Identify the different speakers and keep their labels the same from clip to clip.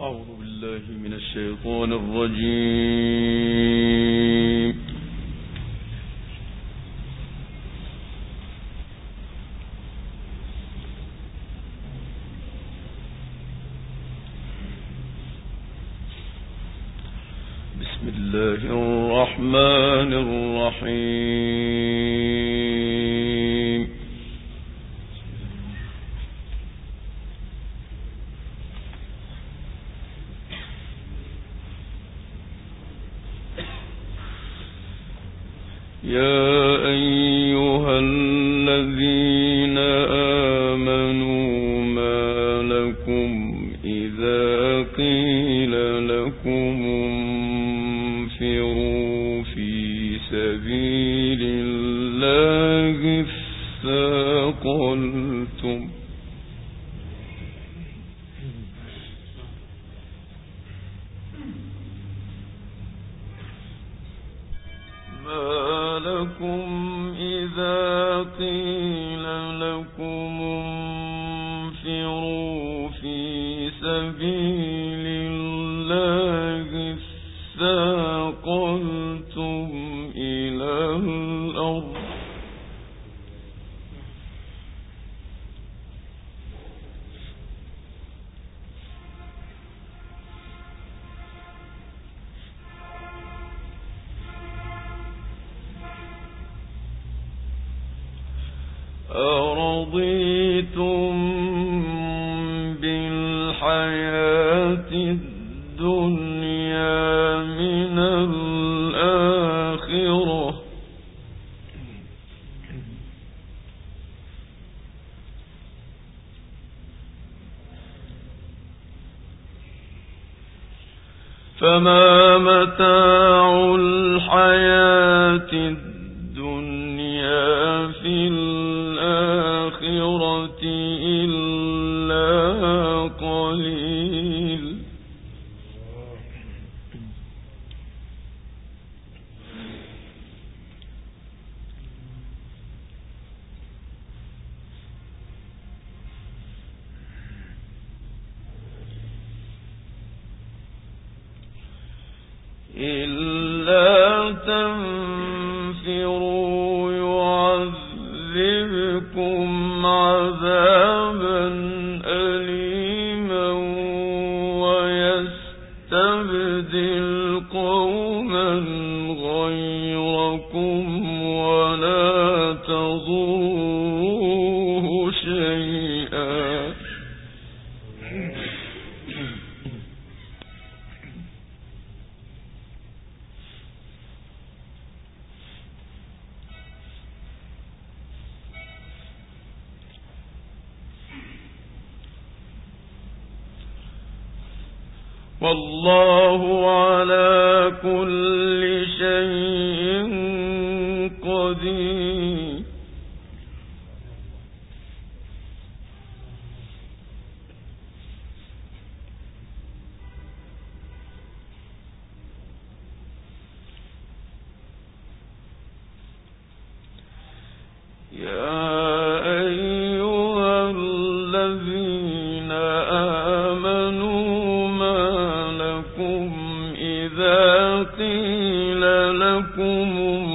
Speaker 1: أعوذ بالله من الشيطان الرجيم. بسم الله الرحمن الرحيم. يا أيها الذين آمنوا ما لكم إذا قيل لكم انفروا في سبيل الله اثاقلتم إذا قيل لكم انفروا في سبيل الله اثاقلتم إلى الأرض أرضيتم بالحياة الدنيا من الآخرة فما متاع الحياة الدنيا في الآخرة إلا قليل إلا تنفروا يعذبكم عذابا أليما ويستبدل قوما غيركم ولا تضروه شيئا والله على كل شيء قدير يا أيها الذين آمنوا ما لكم إذا قيل لكم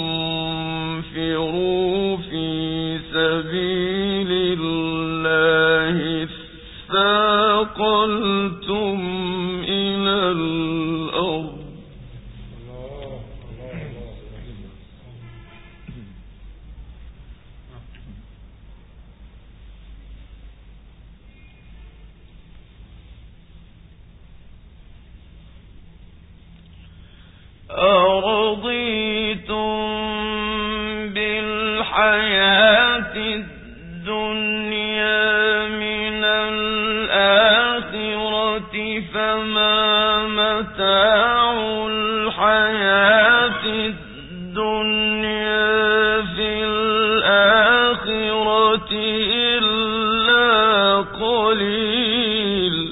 Speaker 1: انفروا في سبيل الله اثاقلتم إلى الأرض أرضيتم بالحياة الدنيا من الآخرة فما متاع الحياة الدنيا في الآخرة إلا قليل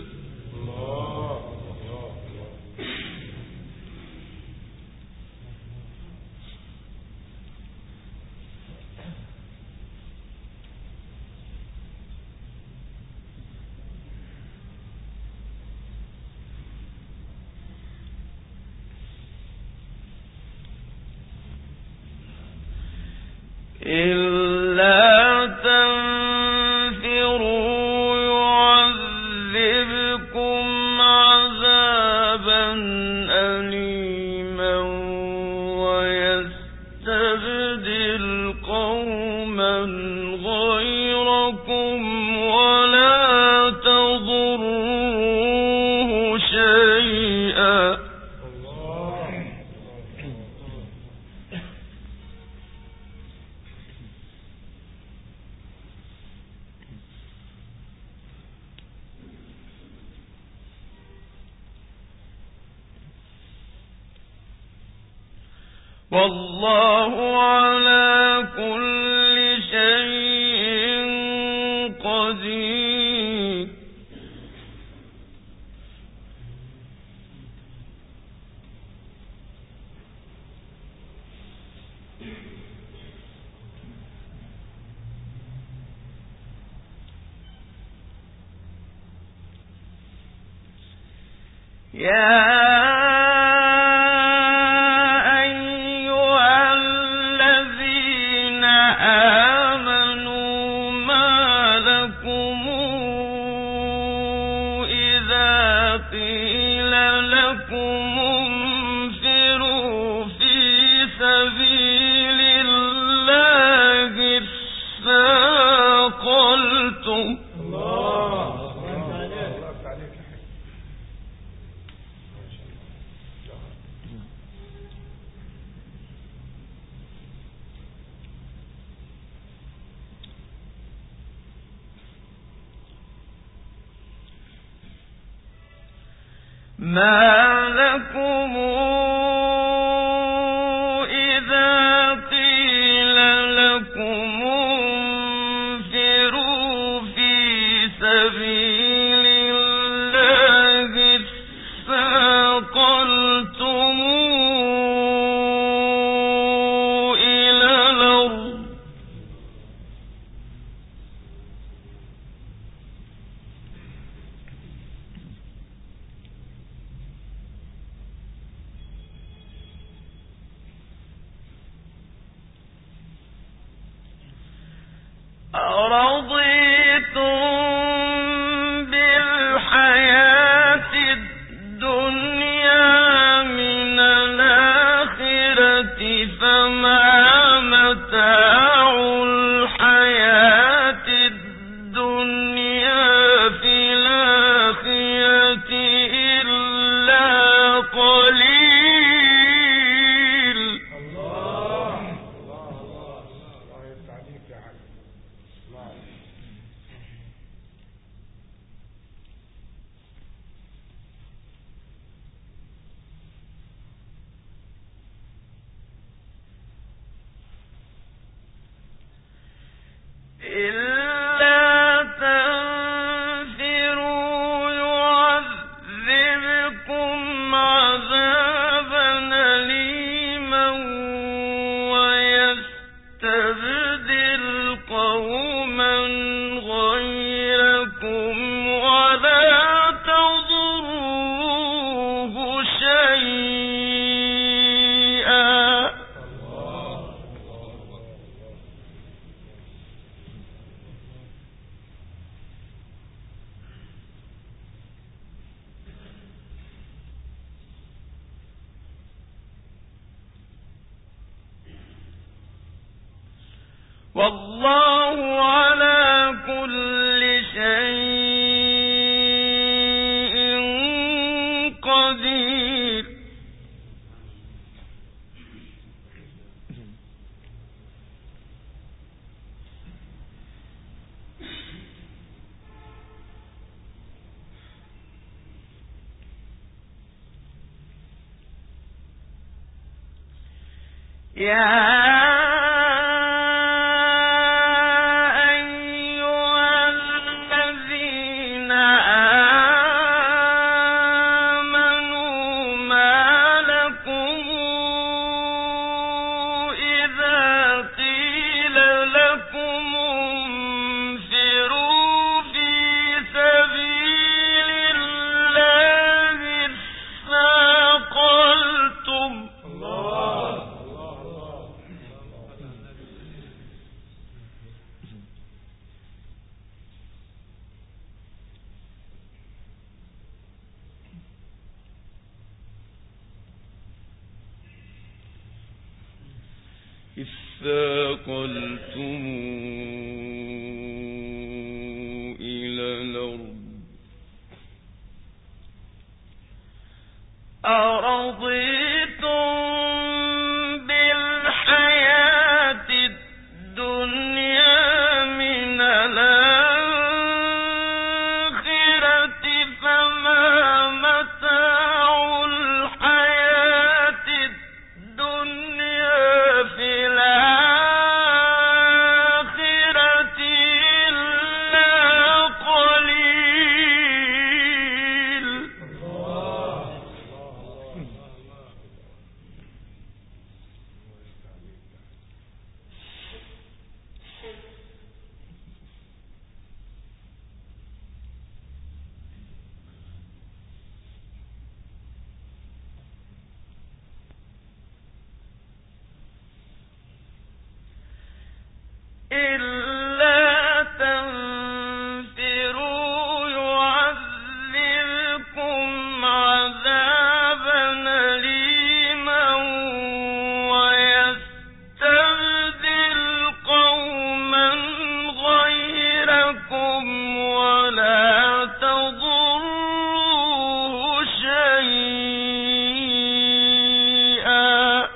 Speaker 1: إلا تنفروا يعذبكم عذابا أليما ويستبدل قوما غيركم ولا تضروه شيئا. والله على كل شيء قدير. ما لكم إذا قيل لكم انفروا في سبيل الله اثاقلتم إلى الأرض أرضيتم بالحياة الدنيا من الآخرة فما متاع الحياة الدنيا في الآخرة إلا قليل. إلا تنفروا يعذبكم عذابا أليما ويستبدل قوما غيركم ولا تضروه شيئا. والله على كل شيء قدير. اثاقلتم إلى الأرض أرضيتم بالحياة الدنيا من الآخرة فما متاع الحياة الدنيا في الآخرة إلا قليل. إلا تنفروا يعذبكم عذابا أليما ويستبدل قوما غيركم ولا تضروه شيئا.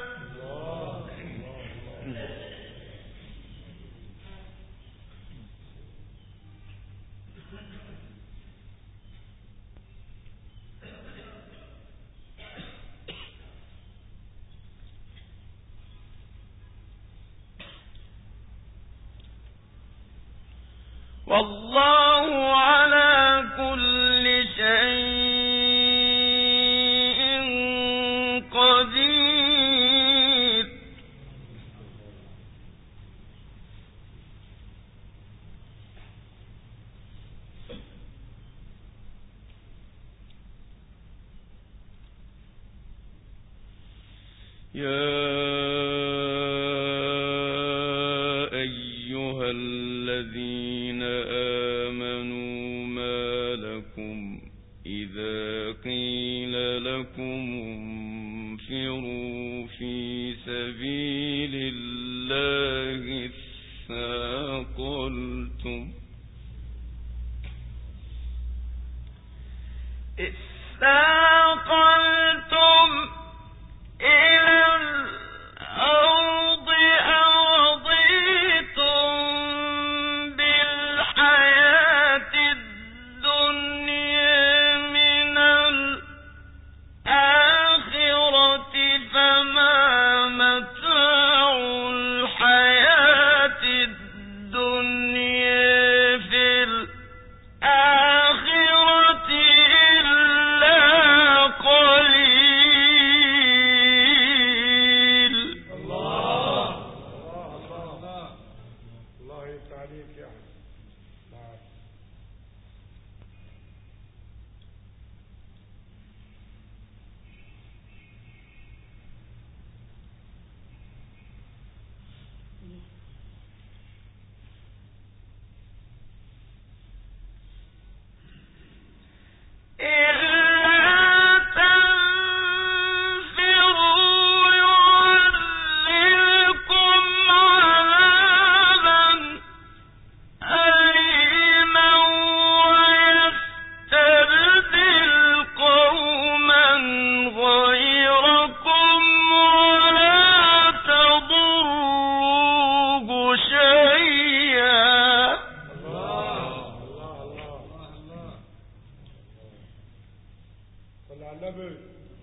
Speaker 1: والله على كل شيء قدير. يا أيها الذين آمنوا ما لكم إذا قيل لكم انفروا في سبيل الله اثاقلتم إلى الأرض أرضيتم بالحياة الدنيا من الآخرة فما متاع الحياة الدنيا في الآخرة إلا قليل.
Speaker 2: الله يفتح عليك يا أحمد.
Speaker 1: إلا تنفروا يعذبكم عذابا أليما ويستبدل قوما غيركم ولا تضروه شيئا.
Speaker 2: صلى على النبي.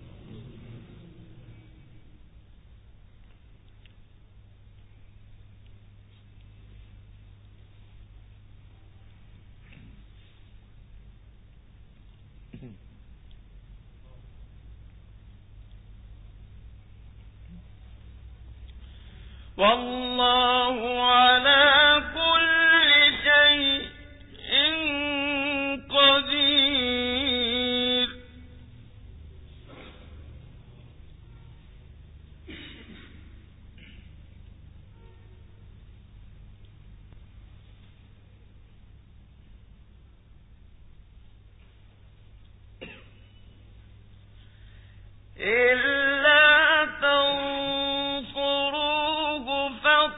Speaker 1: والله على كل شيء قدير. إلا تنصروه فقد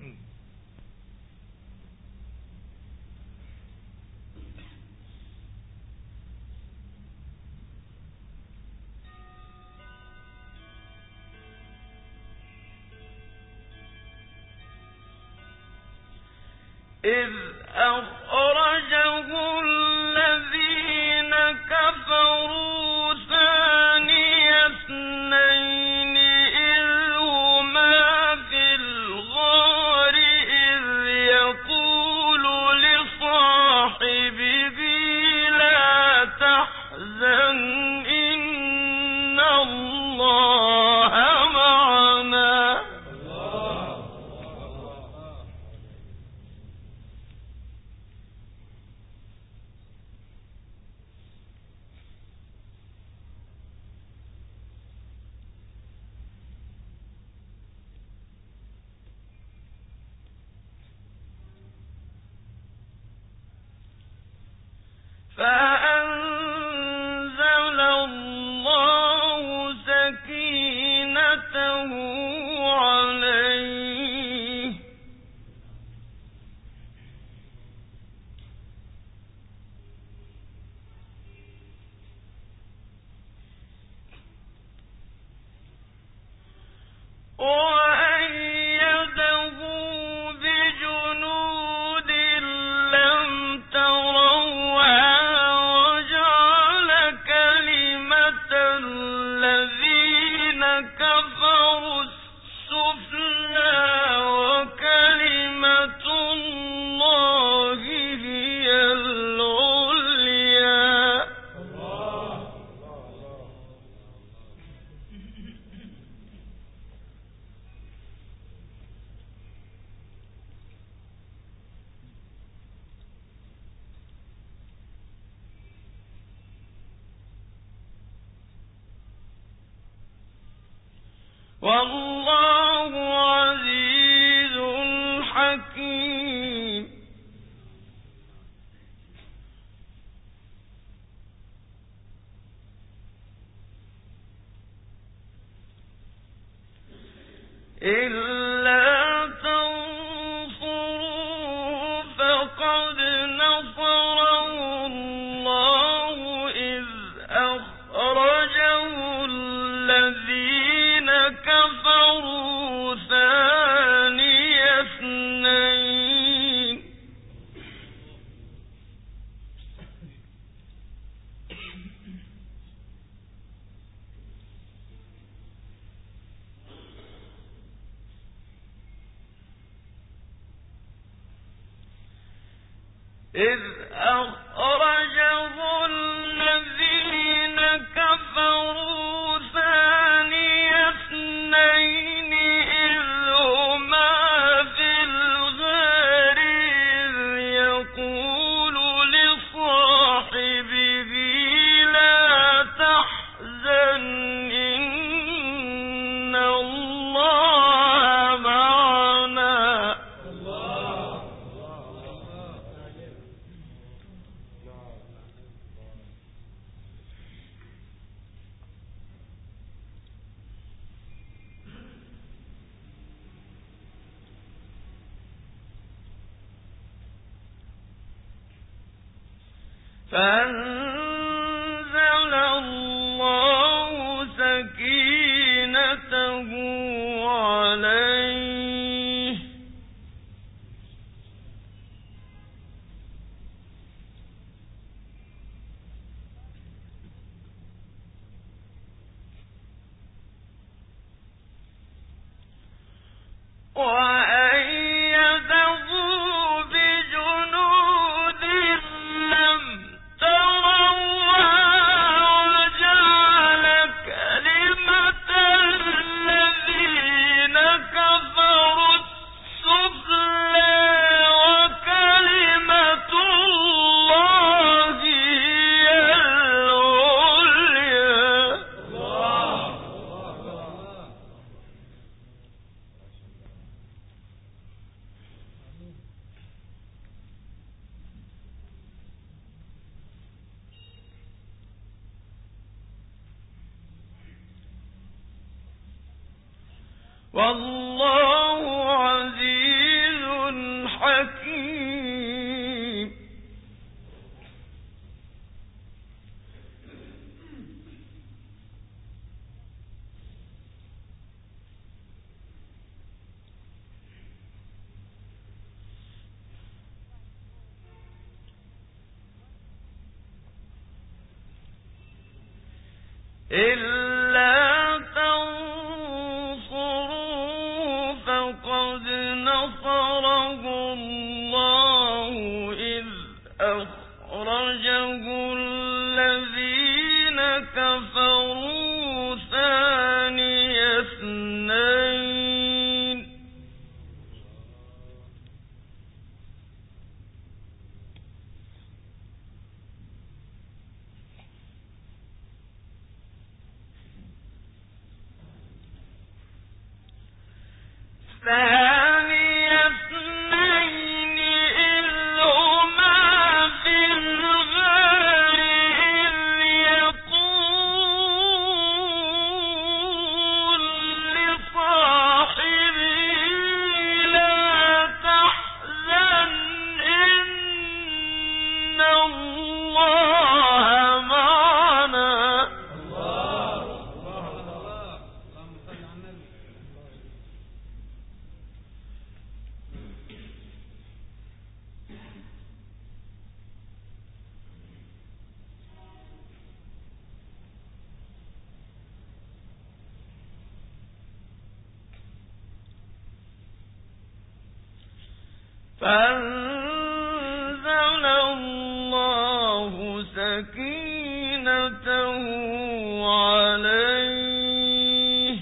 Speaker 1: إذ أخرجه الذين كفروا ثاني اثنين إذ هما في الغار إذ يقول لصاحبه لا تحزن إن الله معنا. فأنزل الله سكينته عليه وأيده بجنود لم تروها الذين كفروا السفلى وكلمة الله هي العليا. والله عزيز حكيم. إلا تنصروه فقد نصره الله إذ أخرجه الذين كفروا ثاني اثنين إذ أخرجه الذين كفروا ثاني اثنين إذ هما في الغار إذ يقول لصاحبه لا تحزن إن الله معنا. فأنزل الله سكينته عليه وأيده بجنود لم تروها وجعل كلمة الذين كفروا السفلى وكلمة الله هي العليا. والله عزيز إلا تنصروا فقد نصره الله إذ أخرجه الذين كفروا ثاني اثنين ثاني اثنين إذ هما في الغار إذ يقول لصاحبه لا تحزن إن الله معنا فأنزل الله سكينته عليه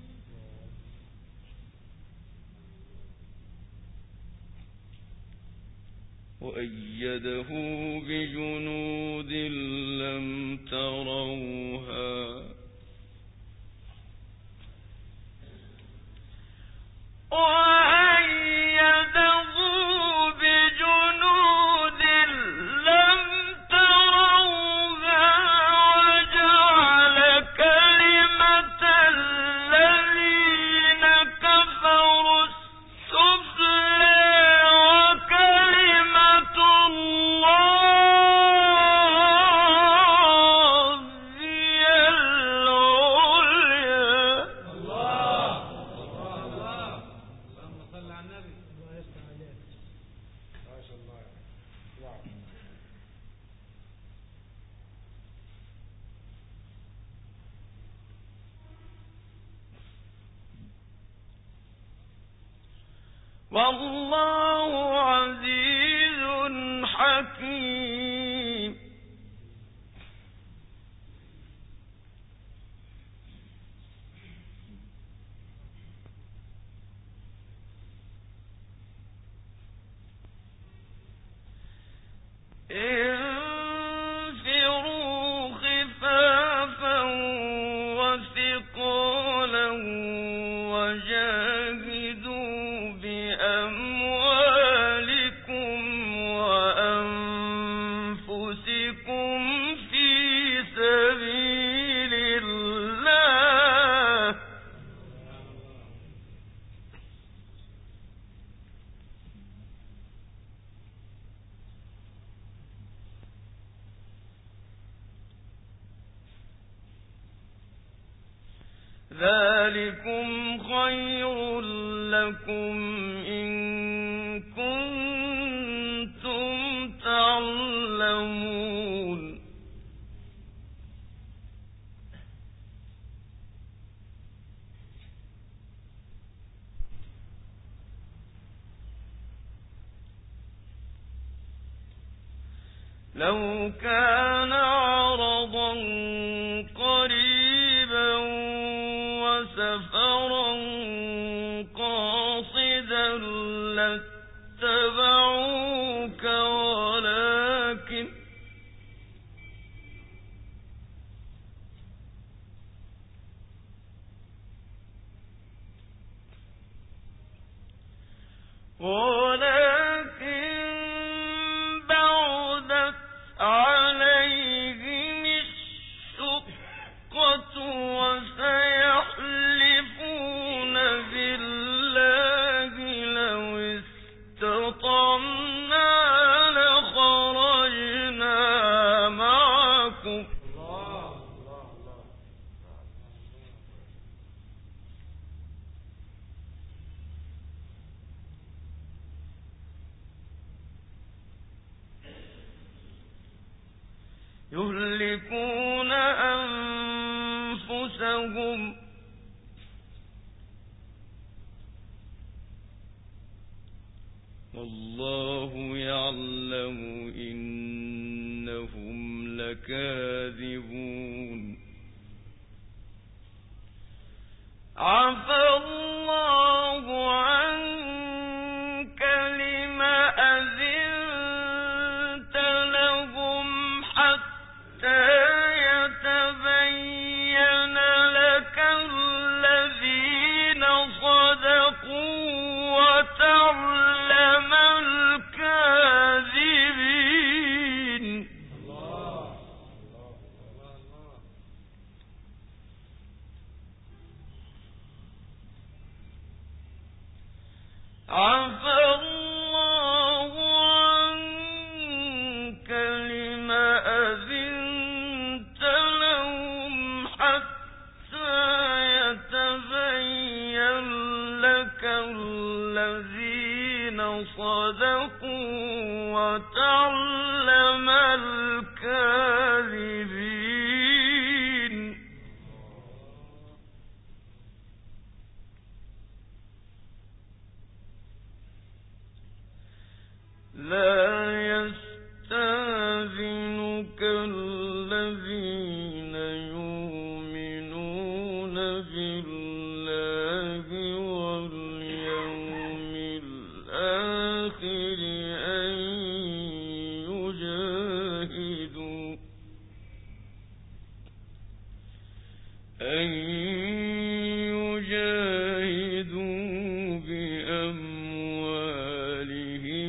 Speaker 1: وأيده بجنود لم تروها وأيده بجنود لم تروها وجعل كلمة الذين كفروا السفلى وكلمة الله هي العليا
Speaker 2: ما شاء الله. واو.
Speaker 1: والله عزيز حكيم انفروا خفافا وثقالا وجاهدوا بأموالكم وأنفسكم في سبيل الله ذلكم خير لكم إن كنتم تعلمون لو كان عرضا قريبا وسفرا قاصدا لاتبعوك ولكن بعدت عليهم الشقة وسيحلفون بالله لو استطعنا لخرجنا معكم يهلكون والله يعلم إنهم لكاذبون. عفى الله عنك لم أذنت لهم حتى يتبين لك الذين صدقوا وتعلم الكاذبين. عفى الله عنك لم أذنت لهم حتى يتبين لك الذين صدقوا وتعلم الكاذبين. لا يستأذنك الذين يؤمنون بالله واليوم الآخر أن يجاهدوا بأموالهم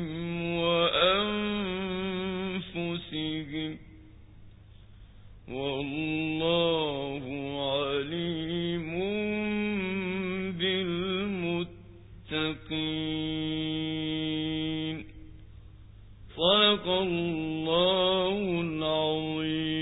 Speaker 1: وأنفسهم، والله عليم بالمتقين. صدق الله العظيم.